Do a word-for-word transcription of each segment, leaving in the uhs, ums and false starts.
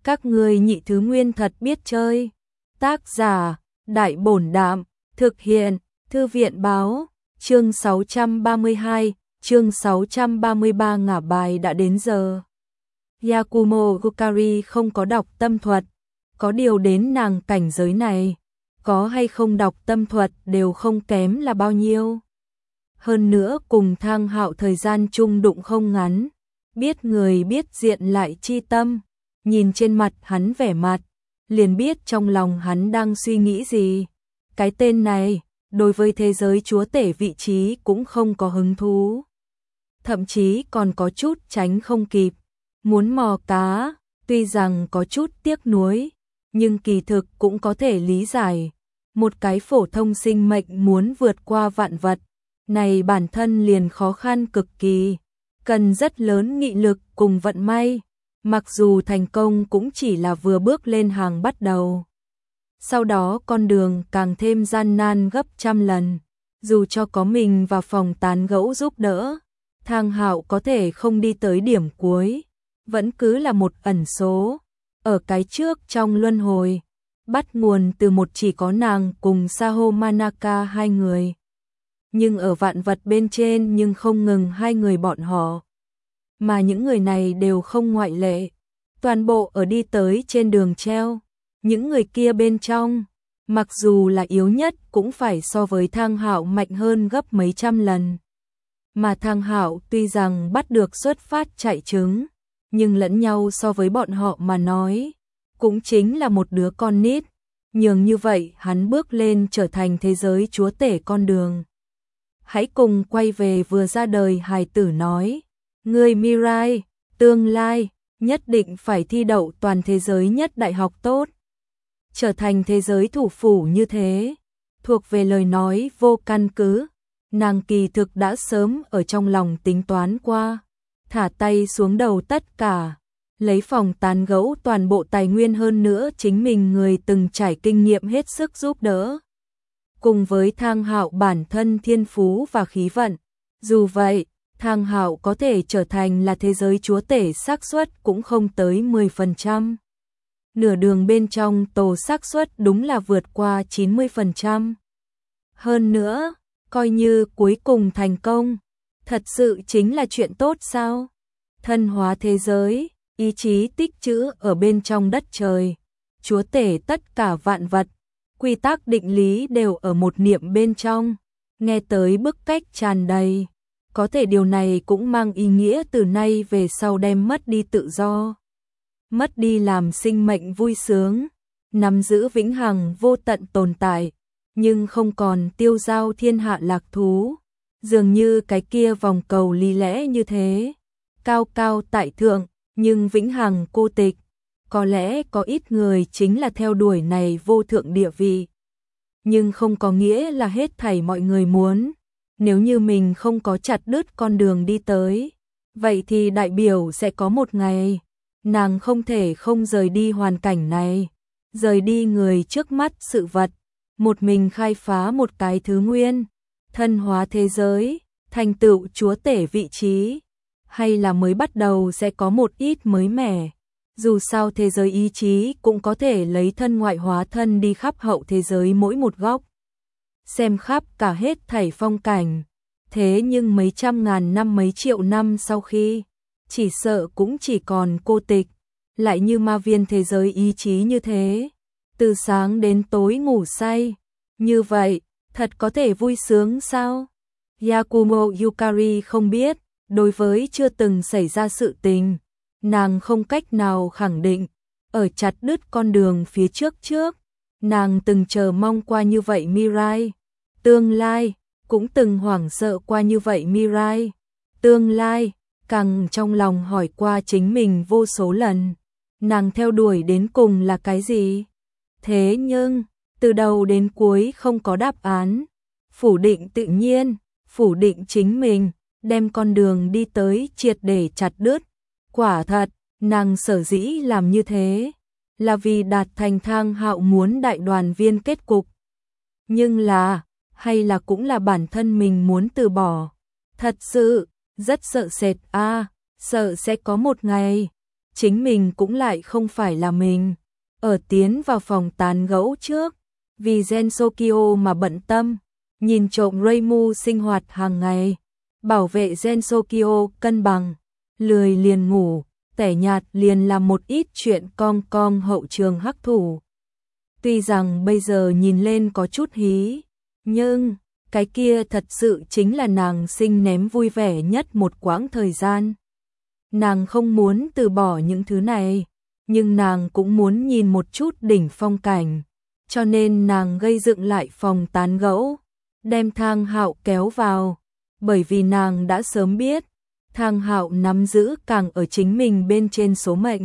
Các ngươi nhị thứ nguyên thật biết chơi. Tác giả, Đại Bổn Đạm, thực hiện, Thư viện Báo, chương sáu trăm ba mươi hai, chương sáu trăm ba mươi ba ngả bài đã đến giờ. Yakumo Yukari không có đọc tâm thuật, có điều đến nàng cảnh giới này, có hay không đọc tâm thuật đều không kém là bao nhiêu. Hơn nữa cùng Thang Hạo thời gian chung đụng không ngắn, biết người biết diện lại chi tâm, nhìn trên mặt hắn vẻ mặt, liền biết trong lòng hắn đang suy nghĩ gì. Cái tên này, đối với thế giới chúa tể vị trí cũng không có hứng thú. Thậm chí còn có chút tránh không kịp, muốn mò cá, tuy rằng có chút tiếc nuối, nhưng kỳ thực cũng có thể lý giải. Một cái phổ thông sinh mệnh muốn vượt qua vạn vật, này bản thân liền khó khăn cực kỳ, cần rất lớn nghị lực cùng vận may, mặc dù thành công cũng chỉ là vừa bước lên hàng bắt đầu. Sau đó con đường càng thêm gian nan gấp trăm lần, dù cho có mình và phòng tán gẫu giúp đỡ, Thang Hạo có thể không đi tới điểm cuối, vẫn cứ là một ẩn số, ở cái trước trong luân hồi, bắt nguồn từ một chỉ có nàng cùng Saho Manaka hai người. Nhưng ở vạn vật bên trên nhưng không ngừng hai người bọn họ, mà những người này đều không ngoại lệ, toàn bộ ở đi tới trên đường treo. Những người kia bên trong, mặc dù là yếu nhất cũng phải so với Thang Hạo mạnh hơn gấp mấy trăm lần. Mà Thang Hạo tuy rằng bắt được xuất phát chạy trứng, nhưng lẫn nhau so với bọn họ mà nói, cũng chính là một đứa con nít. Nhường như vậy hắn bước lên trở thành thế giới chúa tể con đường. Hãy cùng quay về vừa ra đời hài tử nói, ngươi Mirai, tương lai, nhất định phải thi đậu toàn thế giới nhất đại học tốt. Trở thành thế giới thủ phủ như thế, thuộc về lời nói vô căn cứ, nàng kỳ thực đã sớm ở trong lòng tính toán qua, thả tay xuống đầu tất cả, lấy phòng tán gẫu toàn bộ tài nguyên hơn nữa chính mình người từng trải kinh nghiệm hết sức giúp đỡ. Cùng với Thang Hạo bản thân thiên phú và khí vận, dù vậy, Thang Hạo có thể trở thành là thế giới chúa tể xác suất cũng không tới mười phần trăm. Nửa đường bên trong tổ xác suất đúng là vượt qua chín mươi phần trăm. Hơn nữa, coi như cuối cùng thành công, thật sự chính là chuyện tốt sao? Thân hóa thế giới, ý chí tích trữ ở bên trong đất trời, chúa tể tất cả vạn vật, quy tắc định lý đều ở một niệm bên trong, nghe tới bức cách tràn đầy. Có thể điều này cũng mang ý nghĩa từ nay về sau đem mất đi tự do, mất đi làm sinh mệnh vui sướng, nắm giữ vĩnh hằng vô tận tồn tại, nhưng không còn tiêu dao thiên hạ lạc thú, dường như cái kia vòng cầu lý lẽ như thế, cao cao tại thượng, nhưng vĩnh hằng cô tịch. Có lẽ có ít người chính là theo đuổi này vô thượng địa vị, nhưng không có nghĩa là hết thảy mọi người muốn. Nếu như mình không có chặt đứt con đường đi tới, vậy thì đại biểu sẽ có một ngày, nàng không thể không rời đi hoàn cảnh này, rời đi người trước mắt sự vật, một mình khai phá một cái thứ nguyên, thân hóa thế giới, thành tựu chúa tể vị trí, hay là mới bắt đầu sẽ có một ít mới mẻ. Dù sao thế giới ý chí cũng có thể lấy thân ngoại hóa thân đi khắp hậu thế giới mỗi một góc, xem khắp cả hết thảy phong cảnh. Thế nhưng mấy trăm ngàn năm mấy triệu năm sau khi, chỉ sợ cũng chỉ còn cô tịch, lại như ma viên thế giới ý chí như thế, từ sáng đến tối ngủ say. Như vậy, thật có thể vui sướng sao? Yakumo Yukari không biết, đối với chưa từng xảy ra sự tình, nàng không cách nào khẳng định, ở chặt đứt con đường phía trước trước, nàng từng chờ mong qua như vậy Mirai, tương lai, cũng từng hoảng sợ qua như vậy Mirai, tương lai, càng trong lòng hỏi qua chính mình vô số lần, nàng theo đuổi đến cùng là cái gì? Thế nhưng, từ đầu đến cuối không có đáp án, phủ định tự nhiên, phủ định chính mình, đem con đường đi tới triệt để chặt đứt. Quả thật, nàng sở dĩ làm như thế, là vì đạt thành Thang Hạo muốn đại đoàn viên kết cục. Nhưng là, hay là cũng là bản thân mình muốn từ bỏ. Thật sự, rất sợ sệt a, à, sợ sẽ có một ngày, chính mình cũng lại không phải là mình. Ở tiến vào phòng tán gẫu trước, vì Gen Sokyo mà bận tâm, nhìn trộm Reimu sinh hoạt hàng ngày, bảo vệ Gen Sokyo cân bằng, lười liền ngủ, tẻ nhạt liền làm một ít chuyện cong cong hậu trường hắc thủ. Tuy rằng bây giờ nhìn lên có chút hí, nhưng cái kia thật sự chính là nàng sinh ném vui vẻ nhất một quãng thời gian. Nàng không muốn từ bỏ những thứ này, nhưng nàng cũng muốn nhìn một chút đỉnh phong cảnh, cho nên nàng gây dựng lại phòng tán gẫu, đem Thang Hạo kéo vào, bởi vì nàng đã sớm biết, Thang Hạo nắm giữ càng ở chính mình bên trên số mệnh.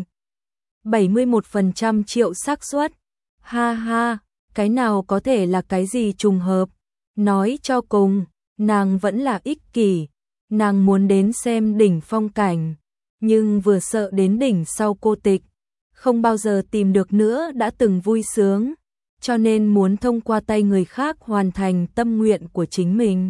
bảy mươi mốt phần trăm triệu xác suất. Ha ha, cái nào có thể là cái gì trùng hợp? Nói cho cùng, nàng vẫn là ích kỷ, nàng muốn đến xem đỉnh phong cảnh, nhưng vừa sợ đến đỉnh sau cô tịch, không bao giờ tìm được nữa đã từng vui sướng, cho nên muốn thông qua tay người khác hoàn thành tâm nguyện của chính mình.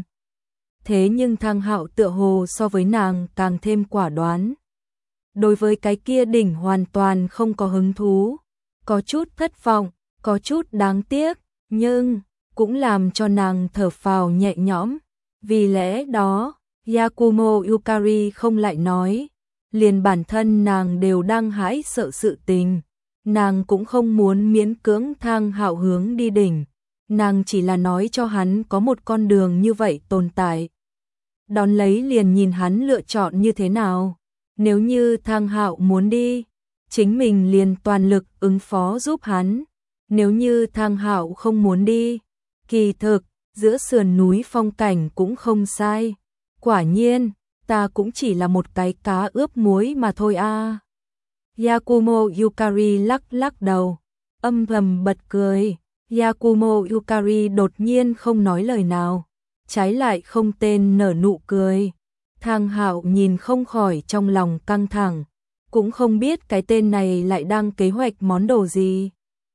Thế nhưng Thang Hạo tựa hồ so với nàng càng thêm quả đoán. Đối với cái kia đỉnh hoàn toàn không có hứng thú, có chút thất vọng, có chút đáng tiếc, nhưng cũng làm cho nàng thở phào nhẹ nhõm. Vì lẽ đó, Yakumo Yukari không lại nói, liền bản thân nàng đều đang hãi sợ sự tình, nàng cũng không muốn miễn cưỡng Thang Hạo hướng đi đỉnh, nàng chỉ là nói cho hắn có một con đường như vậy tồn tại. Đón lấy liền nhìn hắn lựa chọn như thế nào. Nếu như Thang Hạo muốn đi, chính mình liền toàn lực ứng phó giúp hắn. Nếu như Thang Hạo không muốn đi, kỳ thực, giữa sườn núi phong cảnh cũng không sai. Quả nhiên, ta cũng chỉ là một cái cá ướp muối mà thôi a. À. Yakumo Yukari lắc lắc đầu, âm thầm bật cười. Yakumo Yukari đột nhiên không nói lời nào, trái lại không tên nở nụ cười. Thang Hạo nhìn không khỏi trong lòng căng thẳng, cũng không biết cái tên này lại đang kế hoạch món đồ gì.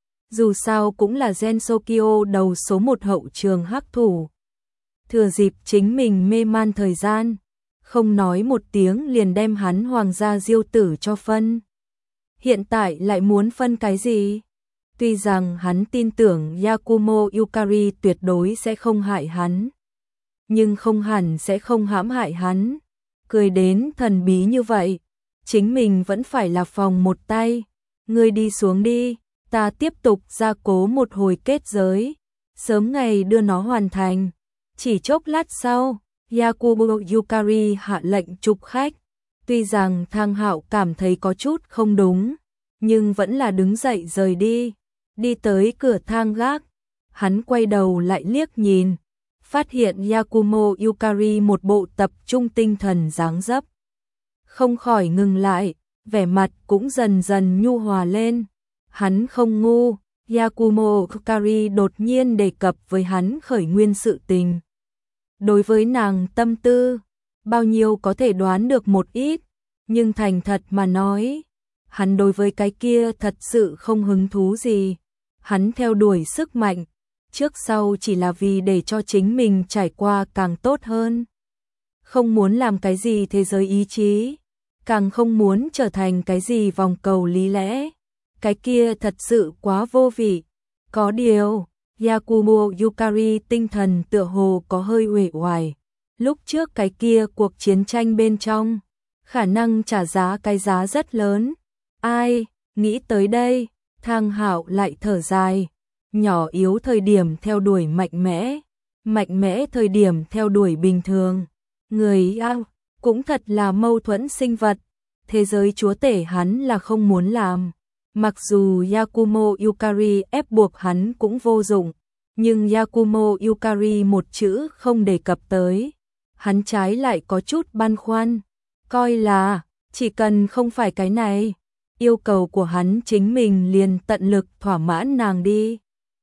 Dù sao cũng là Gen Sokyo đầu số một hậu trường hắc thủ. Thừa dịp chính mình mê man thời gian, không nói một tiếng liền đem hắn hoàng gia diêu tử cho phân. Hiện tại lại muốn phân cái gì? Tuy rằng hắn tin tưởng Yakumo Yukari tuyệt đối sẽ không hại hắn, nhưng không hẳn sẽ không hãm hại hắn. Cười đến thần bí như vậy, chính mình vẫn phải là phòng một tay. Ngươi đi xuống đi, ta tiếp tục gia cố một hồi kết giới, sớm ngày đưa nó hoàn thành. Chỉ chốc lát sau, Yakumo Yukari hạ lệnh chụp khách. Tuy rằng Thang Hạo cảm thấy có chút không đúng, nhưng vẫn là đứng dậy rời đi. Đi tới cửa thang gác, hắn quay đầu lại liếc nhìn, phát hiện Yakumo Yukari một bộ tập trung tinh thần dáng dấp. Không khỏi ngừng lại, vẻ mặt cũng dần dần nhu hòa lên. Hắn không ngu, Yakumo Yukari đột nhiên đề cập với hắn khởi nguyên sự tình. Đối với nàng tâm tư, bao nhiêu có thể đoán được một ít, nhưng thành thật mà nói, hắn đối với cái kia thật sự không hứng thú gì. Hắn theo đuổi sức mạnh, trước sau chỉ là vì để cho chính mình trải qua càng tốt hơn. Không muốn làm cái gì thế giới ý chí, càng không muốn trở thành cái gì vòng cầu lý lẽ. Cái kia thật sự quá vô vị. Có điều, Yakumo Yukari tinh thần tựa hồ có hơi uể oải. Lúc trước cái kia cuộc chiến tranh bên trong, khả năng trả giá cái giá rất lớn. Ai, nghĩ tới đây, Thang Hạo lại thở dài. Nhỏ yếu thời điểm theo đuổi mạnh mẽ, mạnh mẽ thời điểm theo đuổi bình thường. Người ao, cũng thật là mâu thuẫn sinh vật. Thế giới chúa tể hắn là không muốn làm. Mặc dù Yakumo Yukari ép buộc hắn cũng vô dụng, nhưng Yakumo Yukari một chữ không đề cập tới. Hắn trái lại có chút băn khoăn, coi là chỉ cần không phải cái này, yêu cầu của hắn chính mình liền tận lực thỏa mãn nàng đi.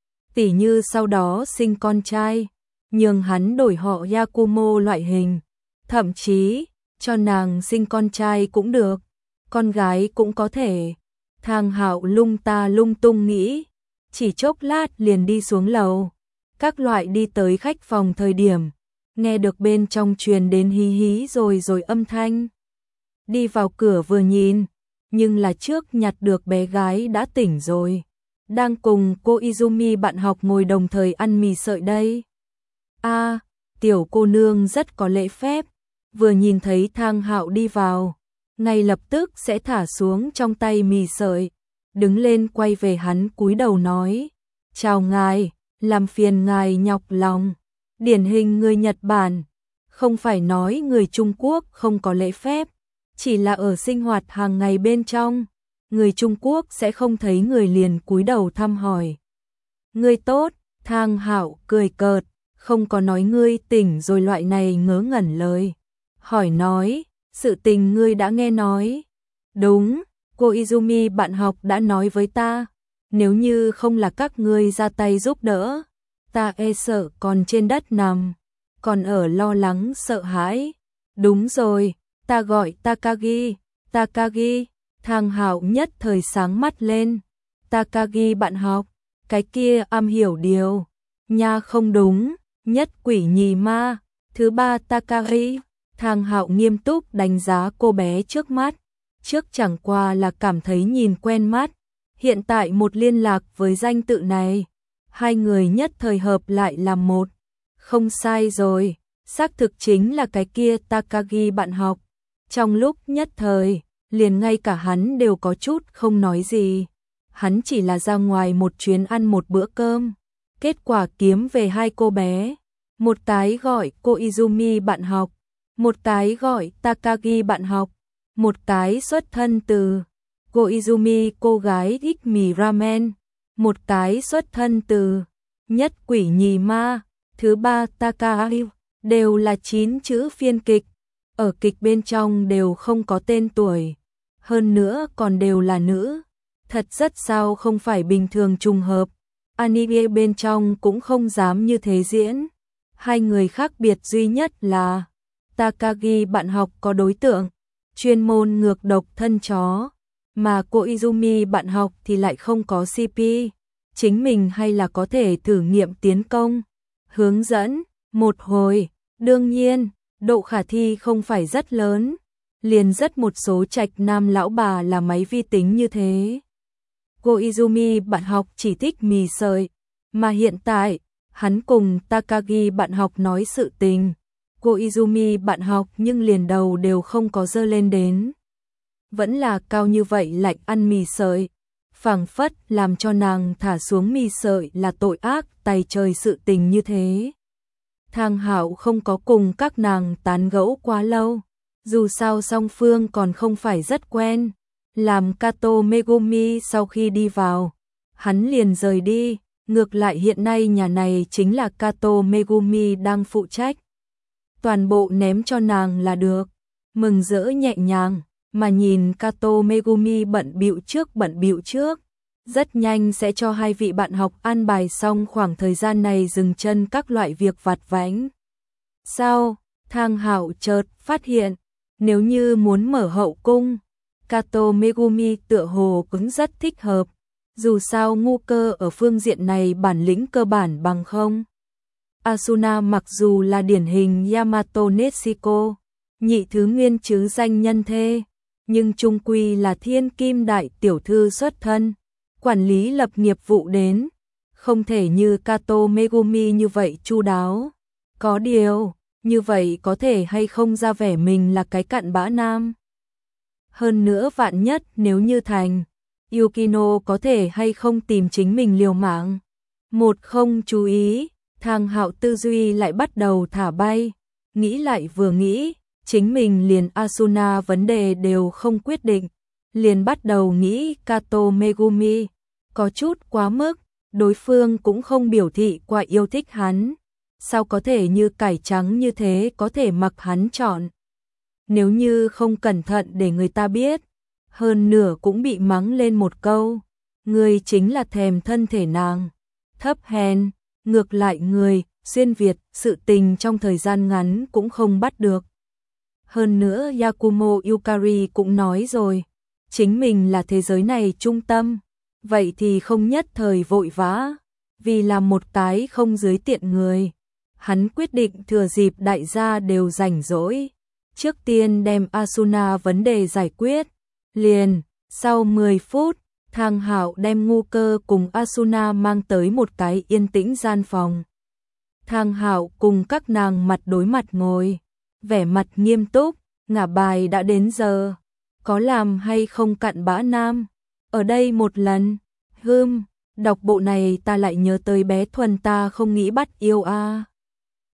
Tỉ như sau đó sinh con trai, nhường hắn đổi họ Yakumo loại hình, thậm chí cho nàng sinh con trai cũng được, con gái cũng có thể. Thang Hạo lung ta lung tung nghĩ, chỉ chốc lát liền đi xuống lầu. Các loại đi tới khách phòng thời điểm, nghe được bên trong truyền đến hí hí rồi rồi âm thanh. Đi vào cửa vừa nhìn, nhưng là trước nhặt được bé gái đã tỉnh rồi. Đang cùng cô Izumi bạn học ngồi đồng thời ăn mì sợi đây. A, à, tiểu cô nương rất có lễ phép, vừa nhìn thấy Thang Hạo đi vào, ngay lập tức sẽ thả xuống trong tay mì sợi, đứng lên quay về hắn cúi đầu nói, chào ngài, làm phiền ngài nhọc lòng. Điển hình người Nhật Bản, không phải nói người Trung Quốc không có lễ phép, chỉ là ở sinh hoạt hàng ngày bên trong, người Trung Quốc sẽ không thấy người liền cúi đầu thăm hỏi. Ngươi tốt, Thang Hạo cười cợt, không có nói ngươi tỉnh rồi loại này ngớ ngẩn lời. Hỏi nói, sự tình ngươi đã nghe nói. Đúng, cô Izumi bạn học đã nói với ta, nếu như không là các ngươi ra tay giúp đỡ, ta e sợ còn trên đất nằm, còn ở lo lắng sợ hãi. Đúng rồi, ta gọi Takagi, Takagi. Thang Hạo nhất thời sáng mắt lên. Takagi bạn học, cái kia am hiểu điều. Nha không đúng, nhất quỷ nhì ma. Thứ ba Takagi. Thang Hạo nghiêm túc đánh giá cô bé trước mắt. Trước chẳng qua là cảm thấy nhìn quen mắt. Hiện tại một liên lạc với danh tự này. Hai người nhất thời hợp lại làm một. Không sai rồi, xác thực chính là cái kia Takagi bạn học. Trong lúc nhất thời, liền ngay cả hắn đều có chút không nói gì. Hắn chỉ là ra ngoài một chuyến ăn một bữa cơm. Kết quả kiếm về hai cô bé. Một cái gọi cô Izumi bạn học, một cái gọi Takagi bạn học, một cái xuất thân từ cô Izumi cô gái thích mì ramen, một cái xuất thân từ nhất quỷ nhì ma, thứ ba Takagi, đều là chín chữ phiên kịch. Ở kịch bên trong đều không có tên tuổi, hơn nữa còn đều là nữ. Thật rất sao không phải bình thường trùng hợp. Anime bên trong cũng không dám như thế diễn. Hai người khác biệt duy nhất là Takagi bạn học có đối tượng, chuyên môn ngược độc thân chó, mà cô Izumi bạn học thì lại không có xê pê. Chính mình hay là có thể thử nghiệm tiến công, hướng dẫn, một hồi, đương nhiên, độ khả thi không phải rất lớn, liền rất một số trạch nam lão bà là máy vi tính như thế. Cô Izumi bạn học chỉ thích mì sợi, mà hiện tại, hắn cùng Takagi bạn học nói sự tình, cô Izumi bạn học nhưng liền đầu đều không có dơ lên đến. Vẫn là cao như vậy lạnh ăn mì sợi, phảng phất làm cho nàng thả xuống mì sợi là tội ác tày trời sự tình như thế. Thang Hạo không có cùng các nàng tán gẫu quá lâu, dù sao song phương còn không phải rất quen. Làm Kato Megumi sau khi đi vào, hắn liền rời đi, ngược lại hiện nay nhà này chính là Kato Megumi đang phụ trách. Toàn bộ ném cho nàng là được, mừng rỡ nhẹ nhàng, mà nhìn Kato Megumi bận bịu trước bận bịu trước, rất nhanh sẽ cho hai vị bạn học an bài xong khoảng thời gian này dừng chân các loại việc vặt vãnh. Sau, Thang Hạo chợt phát hiện, nếu như muốn mở hậu cung, Kato Megumi tựa hồ cũng rất thích hợp, dù sao ngu cơ ở phương diện này bản lĩnh cơ bản bằng không. Asuna mặc dù là điển hình Yamato Neshiko, nhị thứ nguyên chứ danh nhân thê, nhưng chung quy là thiên kim đại tiểu thư xuất thân, quản lý lập nghiệp vụ đến, không thể như Kato Megumi như vậy chu đáo. Có điều, như vậy có thể hay không ra vẻ mình là cái cặn bã nam. Hơn nữa vạn nhất nếu như thành, Yukino có thể hay không tìm chính mình liều mạng. Một không chú ý, Thang Hạo tư duy lại bắt đầu thả bay, nghĩ lại vừa nghĩ, chính mình liền Asuna vấn đề đều không quyết định, liền bắt đầu nghĩ Kato Megumi, có chút quá mức, đối phương cũng không biểu thị qua yêu thích hắn, sao có thể như cải trắng như thế có thể mặc hắn chọn. Nếu như không cẩn thận để người ta biết, hơn nửa cũng bị mắng lên một câu, người chính là thèm thân thể nàng, thấp hèn, ngược lại người, xuyên Việt, sự tình trong thời gian ngắn cũng không bắt được. Hơn nữa Yakumo Yukari cũng nói rồi, chính mình là thế giới này trung tâm, vậy thì không nhất thời vội vã, vì là một cái không dưới tiện người. Hắn quyết định thừa dịp đại gia đều rảnh rỗi, trước tiên đem Asuna vấn đề giải quyết, liền Sau mười phút, Thang Hạo đem Ngu Cơ cùng Asuna mang tới một cái yên tĩnh gian phòng. Thang Hạo cùng các nàng mặt đối mặt ngồi, vẻ mặt nghiêm túc, ngả bài đã đến giờ, có làm hay không cặn bã nam, ở đây một lần, hưm, đọc bộ này ta lại nhớ tới bé Thuần ta không nghĩ bắt yêu a.